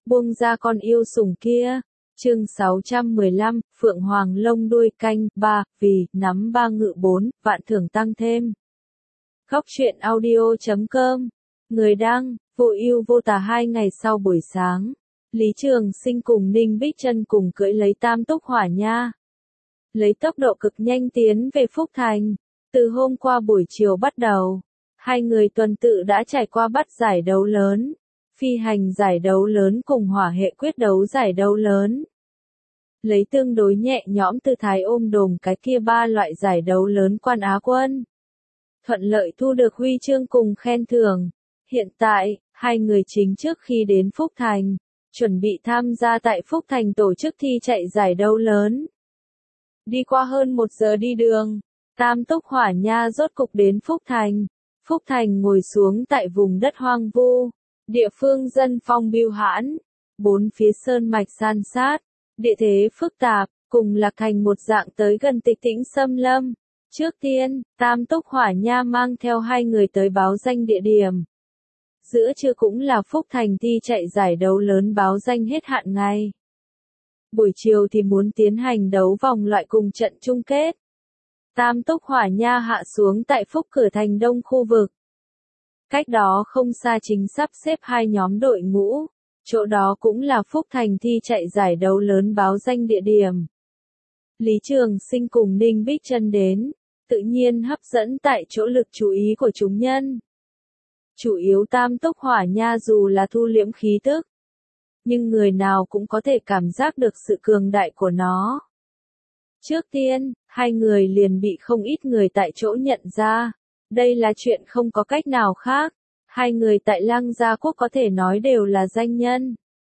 buông ra con yêu sủng kia. Chương 615, Phượng Hoàng lông đuôi canh, 3, vì, nắm 3 ngự 4, vạn thưởng tăng thêm. Góc truyện audio.com. Người đăng, vô ưu vô tà. 2 ngày sau buổi sáng, Lý Trường Sinh cùng Ninh Bích Trân cùng cưỡi lấy Tam Túc Hỏa Nha. Lấy tốc độ cực nhanh tiến về Phúc Thành. Từ hôm qua buổi chiều bắt đầu, hai người tuần tự đã trải qua bắt giải đấu lớn, phi hành giải đấu lớn cùng hỏa hệ quyết đấu giải đấu lớn. Lấy tương đối nhẹ nhõm tư thái ôm đồm cái kia 3 loại giải đấu lớn quan Á quân. Thuận lợi thu được huy chương cùng khen thưởng. Hiện tại, hai người chính trước khi đến Phúc Thành, chuẩn bị tham gia tại Phúc Thành tổ chức thi chạy giải đấu lớn. Đi qua hơn 1 giờ đi đường, Tam Túc Hỏa Nha rốt cục đến Phúc Thành. Phúc Thành ngồi xuống tại vùng đất hoang vu, địa phương dân phong bưu hãn, 4 phía sơn mạch san sát, địa thế phức tạp, cùng lạc thành một dạng tới gần tịch tĩnh xâm lâm. Trước tiên, Tam Túc Hỏa Nha mang theo hai người tới báo danh địa điểm. Giữa trưa cũng là Phúc Thành thi chạy giải đấu lớn báo danh hết hạn ngày. Buổi chiều thì muốn tiến hành đấu vòng loại cùng trận chung kết. Tam Túc Hỏa Nha hạ xuống tại Phúc Cửa Thành Đông khu vực. Cách đó không xa chính sắp xếp 2 nhóm đội ngũ, chỗ đó cũng là Phúc Thành thi chạy giải đấu lớn báo danh địa điểm. Lý Trường Sinh cùng Ninh Bích Trân đến, tự nhiên hấp dẫn tại chỗ lực chú ý của chúng nhân. Chủ yếu Tam Túc Hỏa Nha dù là thu liễm khí tức, nhưng người nào cũng có thể cảm giác được sự cường đại của nó. Trước tiên, hai người liền bị không ít người tại chỗ nhận ra. Đây là chuyện không có cách nào khác. Hai người tại Lăng Gia Quốc có thể nói đều là danh nhân.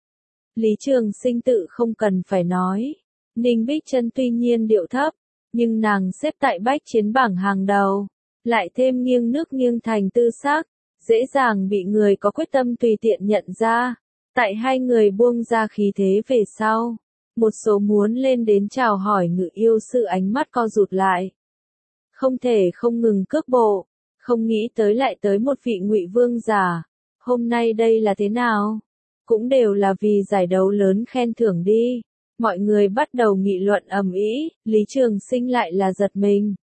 Lý Trường Sinh tự không cần phải nói. Ninh Bích Trân tuy nhiên điệu thấp, nhưng nàng xếp tại bách chiến bảng hàng đầu. Lại thêm nghiêng nước nghiêng thành tư sắc, dễ dàng bị người có quyết tâm tùy tiện nhận ra. Tại hai người buông ra khí thế về sau, một số muốn lên đến chào hỏi ngự yêu sư ánh mắt co rụt lại. Không thể không ngừng cước bộ, không nghĩ tới lại tới một vị Ngụy Vương giả. Hôm nay đây là thế nào? Cũng đều là vì giải đấu lớn khen thưởng đi. Mọi người bắt đầu nghị luận ầm ĩ, Lý Trường Sinh lại là giật mình.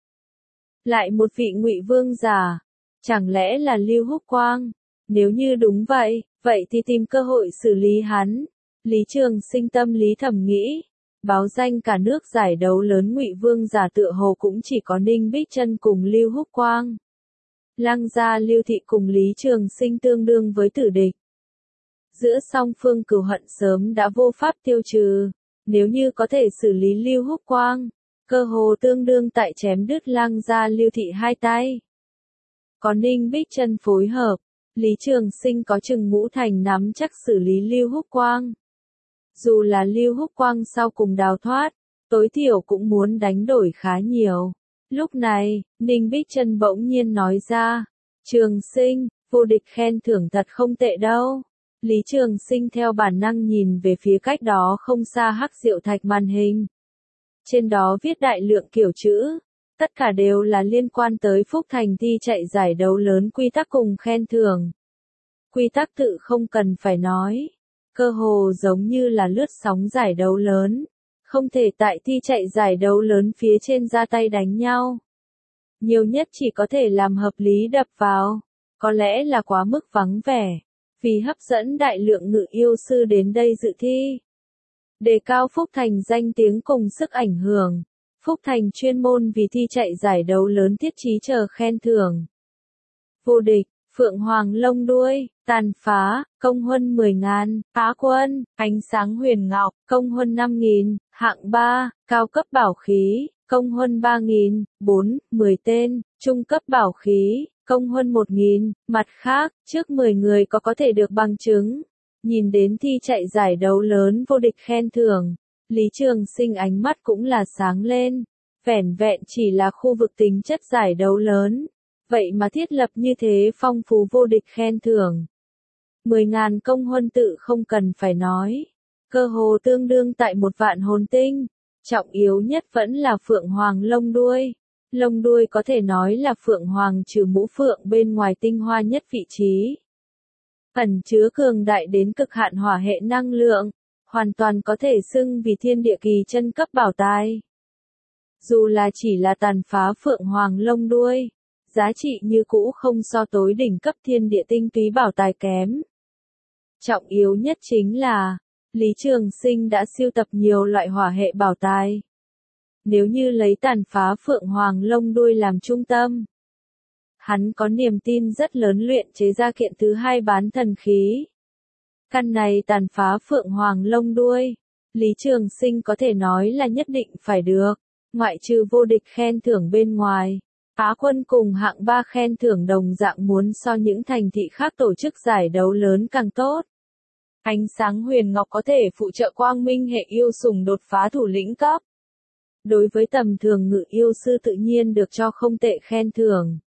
Lại một vị Ngụy Vương giả, chẳng lẽ là Lưu Húc Quang? Nếu như đúng vậy, vậy thì tìm cơ hội xử lý hắn. Lý Trường Sinh tâm lý thầm nghĩ, báo danh cả nước giải đấu lớn Ngụy Vương giả tựa hồ cũng chỉ có Ninh Bích Trân cùng Lưu Húc Quang. Lăng Gia Lưu Thị cùng Lý Trường Sinh tương đương với tử địch. Giữa song phương cừu hận sớm đã vô pháp tiêu trừ, nếu như có thể xử lý Lưu Húc Quang, cơ hồ tương đương tại chém đứt Lăng Gia Lưu Thị 2 tay. Có Ninh Bích Trân phối hợp, Lý Trường Sinh có chừng ngũ thành nắm chắc xử lý Lưu Húc Quang. Dù là Lưu Húc Quang sau cùng đào thoát, tối thiểu cũng muốn đánh đổi khá nhiều. Lúc này, Ninh Bích Trân bỗng nhiên nói ra, Trường Sinh, vô địch khen thưởng thật không tệ đâu. Lý Trường Sinh theo bản năng nhìn về phía cách đó không xa hắc diệu thạch màn hình. Trên đó viết đại lượng kiểu chữ, tất cả đều là liên quan tới Phúc Thành thi chạy giải đấu lớn quy tắc cùng khen thưởng. Quy tắc tự không cần phải nói, cơ hồ giống như là lướt sóng giải đấu lớn, không thể tại thi chạy giải đấu lớn phía trên ra tay đánh nhau. Nhiều nhất chỉ có thể làm hợp lý đập vào, có lẽ là quá mức vắng vẻ, vì hấp dẫn đại lượng ngự yêu sư đến đây dự thi. Đề cao Phúc Thành danh tiếng cùng sức ảnh hưởng, Phúc Thành chuyên môn vì thi chạy giải đấu lớn thiết trí chờ khen thưởng. Vô địch, Phượng Hoàng lông đuôi, tàn phá, công huân 10.000, Á quân, ánh sáng huyền ngọc, công huân 5.000, hạng 3, cao cấp bảo khí, công huân 3.000, 4, 10 tên, trung cấp bảo khí, công huân 1.000, mặt khác, trước 10 người có thể được bằng chứng. Nhìn đến thi chạy giải đấu lớn vô địch khen thưởng, Lý Trường Sinh ánh mắt cũng là sáng lên, vẻn vẹn chỉ là khu vực tính chất giải đấu lớn. Vậy mà thiết lập như thế phong phú vô địch khen thưởng. 10.000 công huân tự không cần phải nói. Cơ hồ tương đương tại 1 vạn hồn tinh. Trọng yếu nhất vẫn là Phượng Hoàng lông đuôi. Lông đuôi có thể nói là Phượng Hoàng trừ mũ phượng bên ngoài tinh hoa nhất vị trí. ẩn chứa cường đại đến cực hạn hỏa hệ năng lượng, hoàn toàn có thể xưng vì thiên địa kỳ chân cấp bảo tài. Dù là chỉ là tàn phá phượng hoàng lông đuôi, giá trị như cũ không so tối đỉnh cấp thiên địa tinh túy bảo tài kém. Trọng yếu nhất chính là, Lý Trường Sinh đã sưu tập nhiều loại hỏa hệ bảo tài. Nếu như lấy tàn phá phượng hoàng lông đuôi làm trung tâm, hắn có niềm tin rất lớn luyện chế ra kiện thứ hai bán thần khí. Căn này tàn phá phượng hoàng lông đuôi, Lý Trường Sinh có thể nói là nhất định phải được, ngoại trừ vô địch khen thưởng bên ngoài. Á quân cùng hạng 3 khen thưởng đồng dạng muốn so những thành thị khác tổ chức giải đấu lớn càng tốt. Ánh sáng huyền ngọc có thể phụ trợ quang minh hệ yêu sủng đột phá thủ lĩnh cấp. Đối với tầm thường ngự yêu sư tự nhiên được cho không tệ khen thưởng.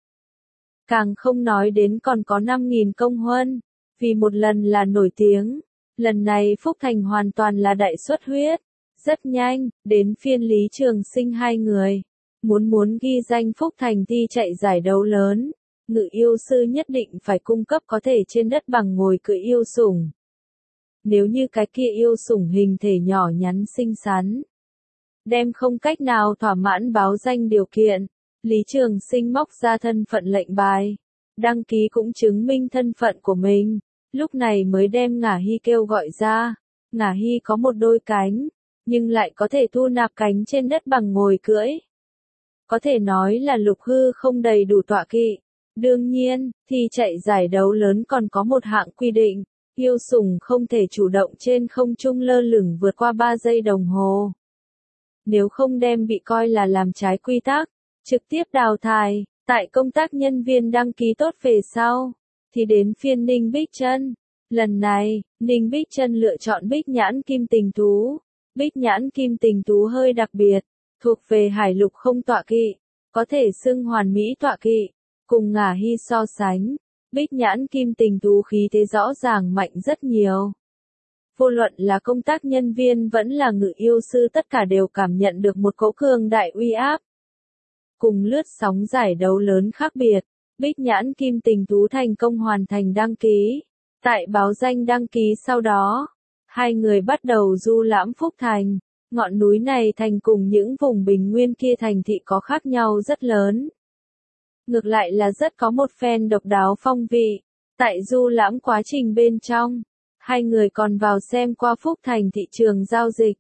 Càng không nói đến còn có 5.000 công huân, vì một lần là nổi tiếng. Lần này Phúc Thành hoàn toàn là đại xuất huyết. Rất nhanh, đến phiên Lý Trường Sinh hai người. Muốn ghi danh Phúc Thành thi chạy giải đấu lớn, ngự yêu sư nhất định phải cung cấp có thể trên đất bằng ngồi cưỡi yêu sủng. Nếu như cái kia yêu sủng hình thể nhỏ nhắn xinh xắn, đem không cách nào thỏa mãn báo danh điều kiện, Lý Trường Sinh móc ra thân phận lệnh bài, đăng ký cũng chứng minh thân phận của mình, lúc này mới đem Ngả Hy kêu gọi ra. Ngả Hy có một đôi cánh, nhưng lại có thể thu nạp cánh trên đất bằng ngồi cưỡi. Có thể nói là lục hư không đầy đủ tọa kỵ. Đương nhiên, thì chạy giải đấu lớn còn có một hạng quy định, yêu sủng không thể chủ động trên không trung lơ lửng vượt qua 3 giây đồng hồ. Nếu không đem bị coi là làm trái quy tắc, trực tiếp đào thải. Tại công tác nhân viên đăng ký tốt về sau, thì đến phiên Ninh Bích Trân. Lần này, Ninh Bích Trân lựa chọn Bích Nhãn Kim Tình Thú. Bích Nhãn Kim Tình Thú hơi đặc biệt, thuộc về hải lục không tọa kỵ, có thể xưng hoàn mỹ tọa kỵ. Cùng Ngả Hy so sánh, Bích Nhãn Kim Tình Thú khí thế rõ ràng mạnh rất nhiều. Vô luận là công tác nhân viên vẫn là ngự yêu sư tất cả đều cảm nhận được một cỗ cường đại uy áp. Cùng lướt sóng giải đấu lớn khác biệt, Bích Nhãn Kim Tình Thú thành công hoàn thành đăng ký. Tại báo danh đăng ký sau đó, hai người bắt đầu du lãm Phúc Thành. Ngọn núi này thành cùng những vùng bình nguyên kia thành thị có khác nhau rất lớn. Ngược lại là rất có một phen độc đáo phong vị. Tại du lãm quá trình bên trong, hai người còn vào xem qua Phúc Thành thị trường giao dịch.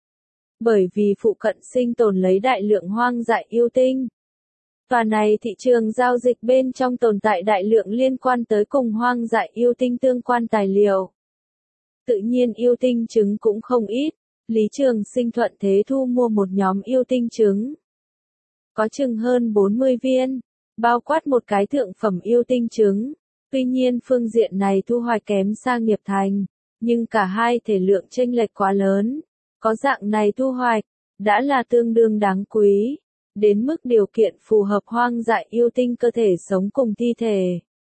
Bởi vì phụ cận sinh tồn lấy đại lượng hoang dại yêu tinh. Tòa này thị trường giao dịch bên trong tồn tại đại lượng liên quan tới cùng hoang dại yêu tinh tương quan tài liệu. Tự nhiên yêu tinh trứng cũng không ít. Lý Trường Sinh thuận thế thu mua một nhóm yêu tinh trứng. Có chừng hơn 40 viên, bao quát một cái thượng phẩm yêu tinh trứng. Tuy nhiên phương diện này thu hoạch kém xa Nghiệp Thành, nhưng cả hai thể lượng chênh lệch quá lớn. Có dạng này thu hoạch, đã là tương đương đáng quý. Đến mức điều kiện phù hợp hoang dại yêu tinh cơ thể sống cùng thi thể.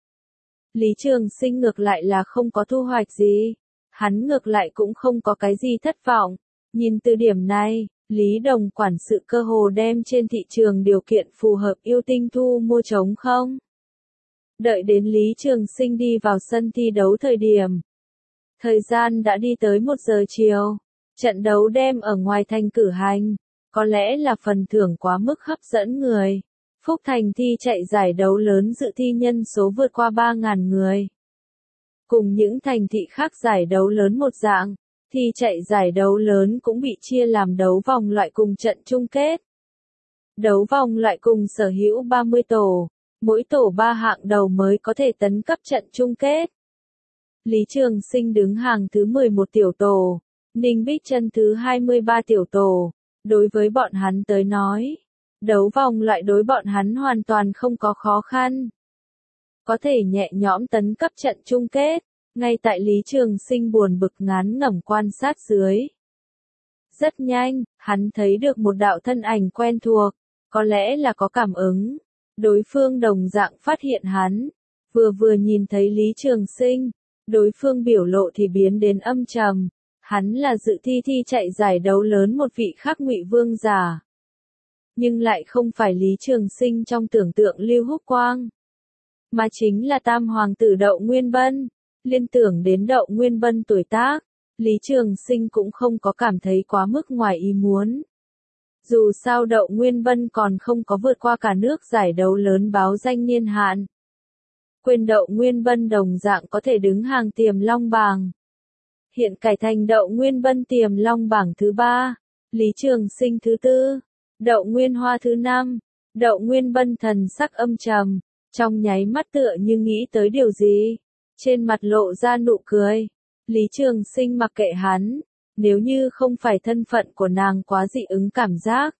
Lý Trường Sinh ngược lại là không có thu hoạch gì. Hắn ngược lại cũng không có cái gì thất vọng. Nhìn từ điểm này, Lý Đồng quản sự cơ hồ đem trên thị trường điều kiện phù hợp yêu tinh thu mua trống không. Đợi đến Lý Trường Sinh đi vào sân thi đấu thời điểm. Thời gian đã đi tới 1 giờ chiều. Trận đấu đem ở ngoài thành cử hành. Có lẽ là phần thưởng quá mức hấp dẫn người. Phúc Thành thi chạy giải đấu lớn dự thi nhân số vượt qua 3.000 người. Cùng những thành thị khác giải đấu lớn một dạng, thi chạy giải đấu lớn cũng bị chia làm đấu vòng loại cùng trận chung kết. Đấu vòng loại cùng sở hữu 30 tổ, mỗi tổ 3 hạng đầu mới có thể tấn cấp trận chung kết. Lý Trường Sinh đứng hàng thứ 11 tiểu tổ, Ninh Bích Trân thứ 23 tiểu tổ. Đối với bọn hắn tới nói, đấu vòng loại đối bọn hắn hoàn toàn không có khó khăn. Có thể nhẹ nhõm tấn cấp trận chung kết, ngay tại Lý Trường Sinh buồn bực ngán ngẩm quan sát dưới. Rất nhanh, hắn thấy được một đạo thân ảnh quen thuộc, có lẽ là có cảm ứng. Đối phương đồng dạng phát hiện hắn, vừa nhìn thấy Lý Trường Sinh, đối phương biểu lộ thì biến đến âm trầm. Hắn là dự thi chạy giải đấu lớn một vị khác Ngụy Vương giả. Nhưng lại không phải Lý Trường Sinh trong tưởng tượng Lưu Húc Quang. Mà chính là Tam Hoàng tử Đậu Nguyên Bân. Liên tưởng đến Đậu Nguyên Bân tuổi tác, Lý Trường Sinh cũng không có cảm thấy quá mức ngoài ý muốn. Dù sao Đậu Nguyên Bân còn không có vượt qua cả nước giải đấu lớn báo danh niên hạn. Quên Đậu Nguyên Bân đồng dạng có thể đứng hàng tiềm long bảng. Hiện cải thành Đậu Nguyên Bân tiềm long bảng thứ 3, Lý Trường Sinh thứ 4, Đậu Nguyên Hoa thứ 5, Đậu Nguyên Bân thần sắc âm trầm, trong nháy mắt tựa như nghĩ tới điều gì, trên mặt lộ ra nụ cười. Lý Trường Sinh mặc kệ hắn, nếu như không phải thân phận của nàng quá dị ứng cảm giác,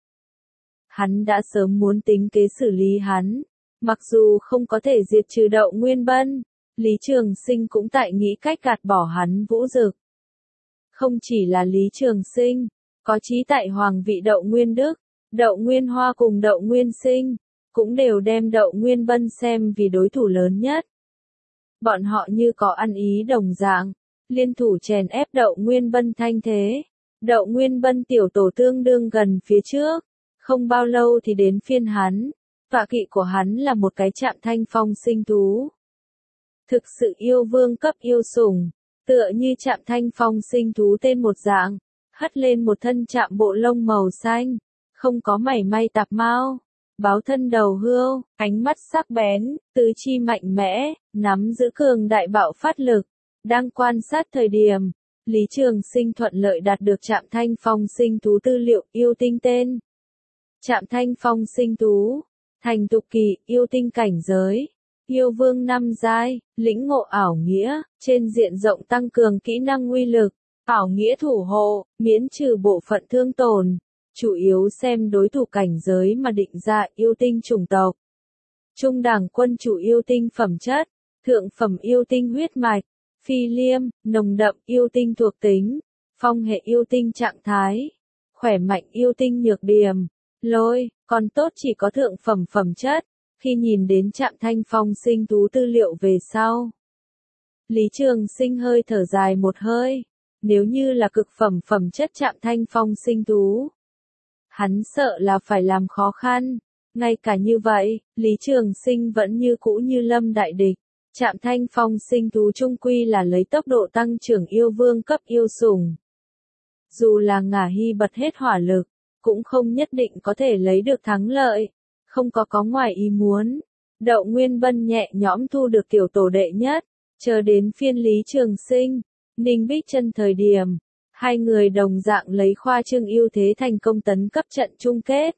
hắn đã sớm muốn tính kế xử lý hắn. Mặc dù không có thể diệt trừ Đậu Nguyên Bân, Lý Trường Sinh cũng tại nghĩ cách gạt bỏ hắn Vũ Dực. Không chỉ là Lý Trường Sinh, có trí tại Hoàng vị Đậu Nguyên Đức, Đậu Nguyên Hoa cùng Đậu Nguyên Sinh, cũng đều đem Đậu Nguyên Bân xem vì đối thủ lớn nhất. Bọn họ như có ăn ý đồng dạng, liên thủ chèn ép Đậu Nguyên Bân thanh thế. Đậu Nguyên Bân tiểu tổ tương đương gần phía trước, không bao lâu thì đến phiên hắn. Tọa kỵ của hắn là một cái Trạm Thanh Phong sinh thú. Thực sự yêu vương cấp yêu sủng, tựa như Trạm Thanh Phong sinh thú tên một dạng, hất lên một thân trạm bộ lông màu xanh, không có mảy may tạp mao, báo thân đầu hươu, ánh mắt sắc bén, tứ chi mạnh mẽ, nắm giữ cường đại bạo phát lực. Đang quan sát thời điểm, Lý Trường Sinh thuận lợi đạt được Trạm Thanh Phong sinh thú tư liệu yêu tinh tên. Trạm Thanh Phong sinh thú, thành tục kỳ, yêu tinh cảnh giới, yêu vương 5 giai, lĩnh ngộ ảo nghĩa, trên diện rộng tăng cường kỹ năng uy lực, ảo nghĩa thủ hộ, miễn trừ bộ phận thương tổn, chủ yếu xem đối thủ cảnh giới mà định ra yêu tinh chủng tộc. Trung đẳng quân chủ yêu tinh phẩm chất, thượng phẩm yêu tinh huyết mạch, phi liêm, nồng đậm yêu tinh thuộc tính, phong hệ yêu tinh trạng thái, khỏe mạnh yêu tinh nhược điểm, lôi, còn tốt chỉ có thượng phẩm phẩm chất. Khi nhìn đến Trạm Thanh Phong sinh thú tư liệu về sau, Lý Trường Sinh hơi thở dài một hơi. Nếu như là cực phẩm phẩm chất Trạm Thanh Phong sinh thú, hắn sợ là phải làm khó khăn. Ngay cả như vậy, Lý Trường Sinh vẫn như cũ như lâm đại địch. Trạm Thanh Phong sinh thú chung quy là lấy tốc độ tăng trưởng yêu vương cấp yêu sủng. Dù là Ngả Hy bật hết hỏa lực, cũng không nhất định có thể lấy được thắng lợi. Không có ngoài ý muốn, Đậu Nguyên Bân nhẹ nhõm thu được tiểu tổ đệ nhất, chờ đến phiên Lý Trường Sinh, Ninh Bích Chân thời điểm, hai người đồng dạng lấy khoa trương ưu thế thành công tấn cấp trận chung kết.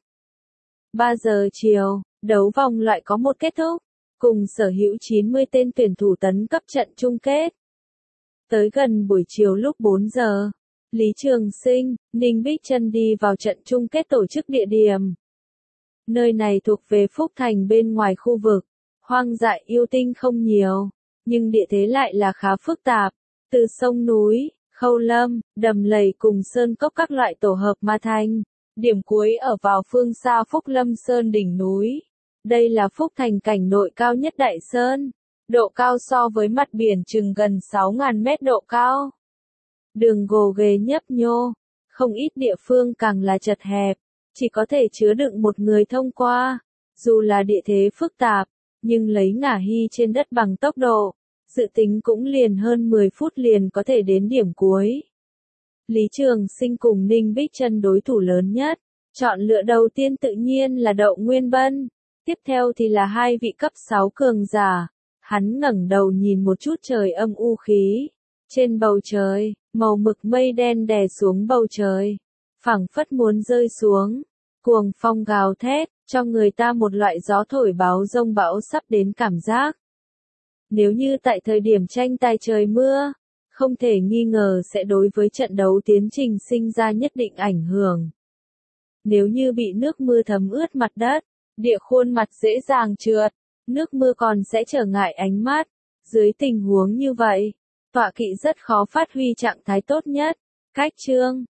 3 giờ chiều, đấu vòng loại có một kết thúc, cùng sở hữu 90 tên tuyển thủ tấn cấp trận chung kết. Tới gần buổi chiều lúc 4 giờ, Lý Trường Sinh, Ninh Bích Chân đi vào trận chung kết tổ chức địa điểm. Nơi này thuộc về Phúc Thành bên ngoài khu vực, hoang dại yêu tinh không nhiều, nhưng địa thế lại là khá phức tạp, từ sông núi, khâu lâm, đầm lầy cùng sơn cốc các loại tổ hợp mà thành. Điểm cuối ở vào phương xa Phúc Lâm Sơn đỉnh núi. Đây là Phúc Thành cảnh nội cao nhất Đại Sơn, độ cao so với mặt biển chừng gần 6.000 mét độ cao. Đường gồ ghề nhấp nhô, không ít địa phương càng là chật hẹp, chỉ có thể chứa đựng một người thông qua. Dù là địa thế phức tạp, nhưng lấy Ngả Hy trên đất bằng tốc độ, dự tính cũng liền hơn 10 phút liền có thể đến điểm cuối. Lý Trường Sinh cùng Ninh Bích Chân đối thủ lớn nhất, chọn lựa đầu tiên tự nhiên là Đậu Nguyên Bân, tiếp theo thì là hai vị cấp 6 cường giả. Hắn ngẩng đầu nhìn một chút trời âm u khí, trên bầu trời, màu mực mây đen đè xuống bầu trời, phảng phất muốn rơi xuống, cuồng phong gào thét, cho người ta một loại gió thổi báo giông bão sắp đến cảm giác. Nếu như tại thời điểm tranh tài trời mưa, không thể nghi ngờ sẽ đối với trận đấu tiến trình sinh ra nhất định ảnh hưởng. Nếu như bị nước mưa thấm ướt mặt đất, địa khuôn mặt dễ dàng trượt, nước mưa còn sẽ trở ngại ánh mắt. Dưới tình huống như vậy, tọa kỵ rất khó phát huy trạng thái tốt nhất. Cách chương